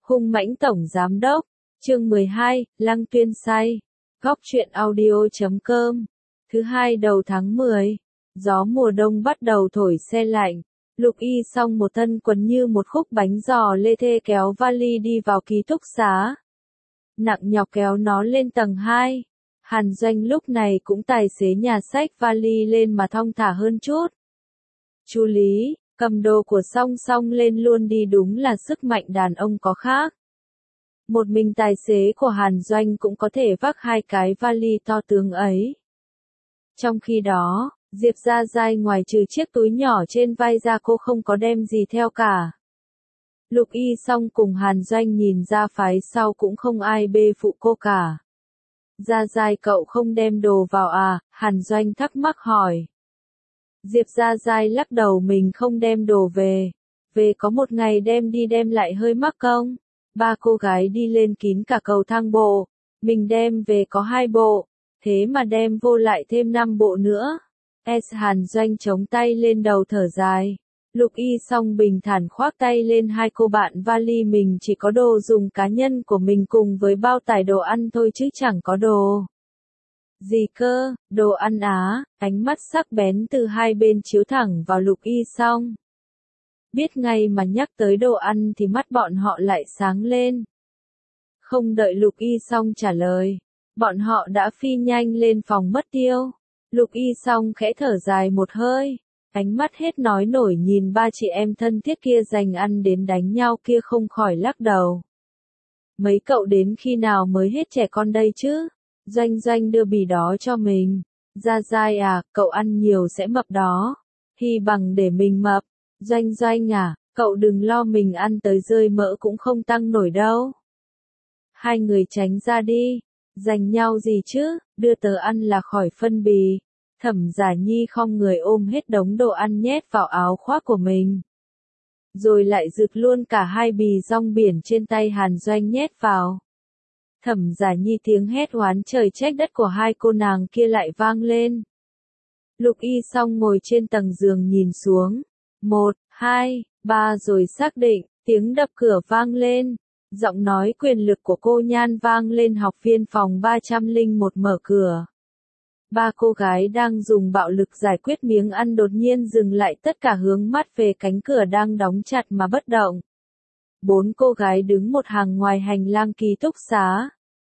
Hung mãnh tổng giám đốc. Chương 12, Lăng Tuyên say. Góc truyện audio.com. Thứ hai đầu tháng 10. Gió mùa đông bắt đầu thổi se lạnh. Lục Y Song một thân quần như một khúc bánh giò lê thê kéo vali đi vào ký túc xá. Nặng nhọc kéo nó lên tầng 2. Hàn Doanh lúc này cũng tài xế nhà xách vali lên mà thong thả hơn chút. Chú Lý, cầm đồ của Song Song lên luôn đi, đúng là sức mạnh đàn ông có khác. Một mình tài xế của Hàn Doanh cũng có thể vác hai cái vali to tướng ấy. Trong khi đó, Diệp Gia Giai ngoài trừ chiếc túi nhỏ trên vai ra cô không có đem gì theo cả. Lục Y Song cùng Hàn Doanh nhìn ra phái sau cũng không ai bê phụ cô cả. Gia Giai cậu không đem đồ vào à? Hàn Doanh thắc mắc hỏi. Diệp Gia Giai lắc đầu, mình không đem đồ về. Về có một ngày đem đi đem lại hơi mắc công. Ba cô gái đi lên kín cả cầu thang bộ. Mình đem về có 2 bộ. Thế mà đem vô lại thêm 5 bộ nữa. Hàn Doanh chống tay lên đầu thở dài. Lục Y Song bình thản khoác tay lên hai cô bạn vali, mình chỉ có đồ dùng cá nhân của mình cùng với bao tải đồ ăn thôi chứ chẳng có đồ gì cơ. Đồ ăn á? Ánh mắt sắc bén từ hai bên chiếu thẳng vào Lục Y Song. Biết ngay mà nhắc tới đồ ăn thì mắt bọn họ lại sáng lên. Không đợi Lục Y Song trả lời, bọn họ đã phi nhanh lên phòng mất tiêu. Lục Y Song khẽ thở dài một hơi, ánh mắt hết nói nổi nhìn ba chị em thân thiết kia giành ăn đến đánh nhau kia không khỏi lắc đầu. Mấy cậu đến khi nào mới hết trẻ con đây chứ? Doanh Doanh đưa bì đó cho mình. Gia Giai à, cậu ăn nhiều sẽ mập đó. Hi bằng để mình mập. Doanh Doanh à, cậu đừng lo, mình ăn tới rơi mỡ cũng không tăng nổi đâu. Hai người tránh ra đi. Giành nhau gì chứ, đưa tớ ăn là khỏi phân bì. Thẩm Giả Nhi khom người ôm hết đống đồ ăn nhét vào áo khoác của mình. Rồi lại rực luôn cả 2 bì rong biển trên tay Hàn Doanh nhét vào. Thẩm Giả Nhi tiếng hét oán trời trách đất của hai cô nàng kia lại vang lên. Lục Y Song ngồi trên tầng giường nhìn xuống. 1, 2, 3 rồi xác định, tiếng đập cửa vang lên. Giọng nói quyền lực của cô Nhan vang lên. Học viên phòng 301 mở cửa. Ba cô gái đang dùng bạo lực giải quyết miếng ăn đột nhiên dừng lại, tất cả hướng mắt về cánh cửa đang đóng chặt mà bất động. 4 cô gái đứng một hàng ngoài hành lang ký túc xá.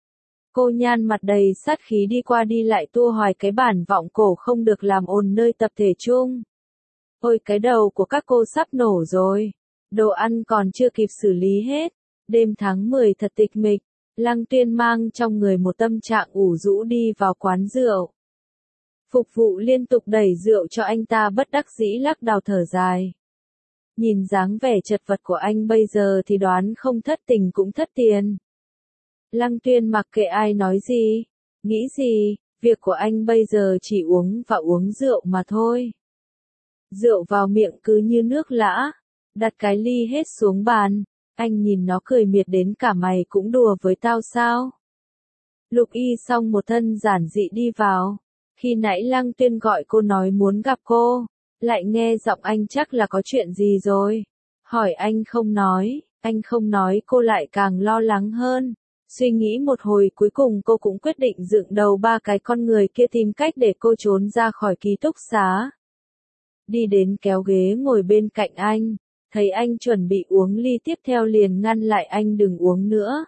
Cô Nhan mặt đầy sát khí đi qua đi lại tua hoài cái bản vọng cổ không được làm ồn nơi tập thể chung. Ôi cái đầu của các cô sắp nổ rồi. Đồ ăn còn chưa kịp xử lý hết. Đêm tháng 10 thật tịch mịch. Lăng Tuyên mang trong người một tâm trạng ủ rũ đi vào quán rượu. Phục vụ liên tục đẩy rượu cho anh ta bất đắc dĩ lắc đầu thở dài. Nhìn dáng vẻ chật vật của anh bây giờ thì đoán không thất tình cũng thất tiền. Lăng Tuyên mặc kệ ai nói gì, nghĩ gì, việc của anh bây giờ chỉ uống và uống rượu mà thôi. Rượu vào miệng cứ như nước lã, đặt cái ly hết xuống bàn, anh nhìn nó cười miệt đến cả mày cũng đùa với tao sao? Lục Y Song một thân giản dị đi vào. Khi nãy Lăng Tuyên gọi cô nói muốn gặp cô, lại nghe giọng anh chắc là có chuyện gì rồi. Hỏi anh không nói cô lại càng lo lắng hơn. Suy nghĩ một hồi cuối cùng cô cũng quyết định dựng đầu ba cái con người kia tìm cách để cô trốn ra khỏi ký túc xá. Đi đến kéo ghế ngồi bên cạnh anh, thấy anh chuẩn bị uống ly tiếp theo liền ngăn lại anh đừng uống nữa.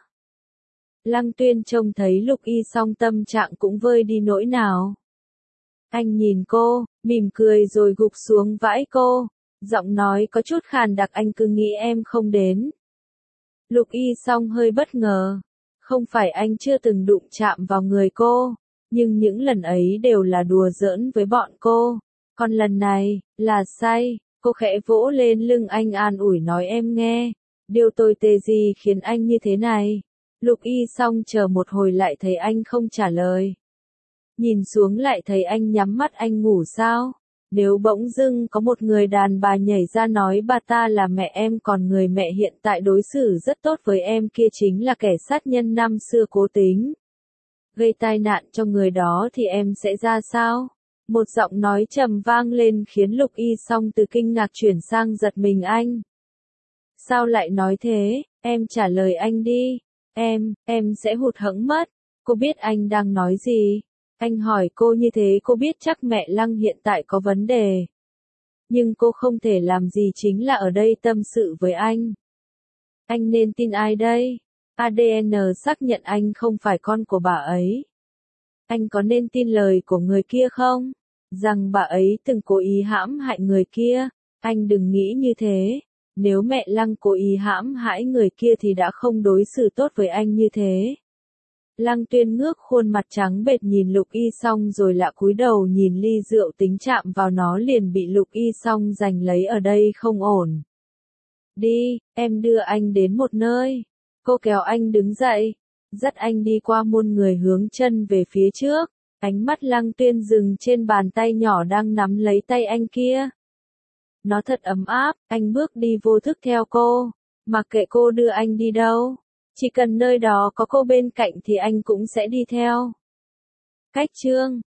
Lăng Tuyên trông thấy Lục Y Song tâm trạng cũng vơi đi nỗi nào. Anh nhìn cô, mỉm cười rồi gục xuống vãi cô, giọng nói có chút khàn đặc, anh cứ nghĩ em không đến. Lục Y Song hơi bất ngờ, không phải anh chưa từng đụng chạm vào người cô, nhưng những lần ấy đều là đùa giỡn với bọn cô, còn lần này, là say. Cô khẽ vỗ lên lưng anh an ủi nói em nghe, điều tồi tệ gì khiến anh như thế này. Lục Y Song chờ một hồi lại thấy anh không trả lời. Nhìn xuống lại thấy anh nhắm mắt, anh ngủ sao? Nếu bỗng dưng có một người đàn bà nhảy ra nói bà ta là mẹ em, còn người mẹ hiện tại đối xử rất tốt với em kia chính là kẻ sát nhân năm xưa cố tình gây tai nạn cho người đó thì em sẽ ra sao? Một giọng nói trầm vang lên khiến Lục Y Song từ kinh ngạc chuyển sang giật mình. Anh sao lại nói thế? Em trả lời anh đi. Em sẽ hụt hẫng mất. Cô biết anh đang nói gì. Anh hỏi cô như thế cô biết chắc mẹ Lăng hiện tại có vấn đề. Nhưng cô không thể làm gì chính là ở đây tâm sự với anh. Anh nên tin ai đây? ADN xác nhận anh không phải con của bà ấy. Anh có nên tin lời của người kia không? Rằng bà ấy từng cố ý hãm hại người kia. Anh đừng nghĩ như thế. Nếu mẹ Lăng cố ý hãm hại người kia thì đã không đối xử tốt với anh như thế. Lăng Tuyên ngước khuôn mặt trắng bệch nhìn Lục Y Song rồi lại cúi đầu nhìn ly rượu tính chạm vào nó liền bị Lục Y Song giành lấy ở đây không ổn. Đi, em đưa anh đến một nơi. Cô kéo anh đứng dậy, dắt anh đi qua muôn người hướng chân về phía trước. Ánh mắt Lăng Tuyên dừng trên bàn tay nhỏ đang nắm lấy tay anh kia. Nó thật ấm áp, anh bước đi vô thức theo cô. Mặc kệ cô đưa anh đi đâu. Chỉ cần nơi đó có cô bên cạnh thì anh cũng sẽ đi theo. Cách chương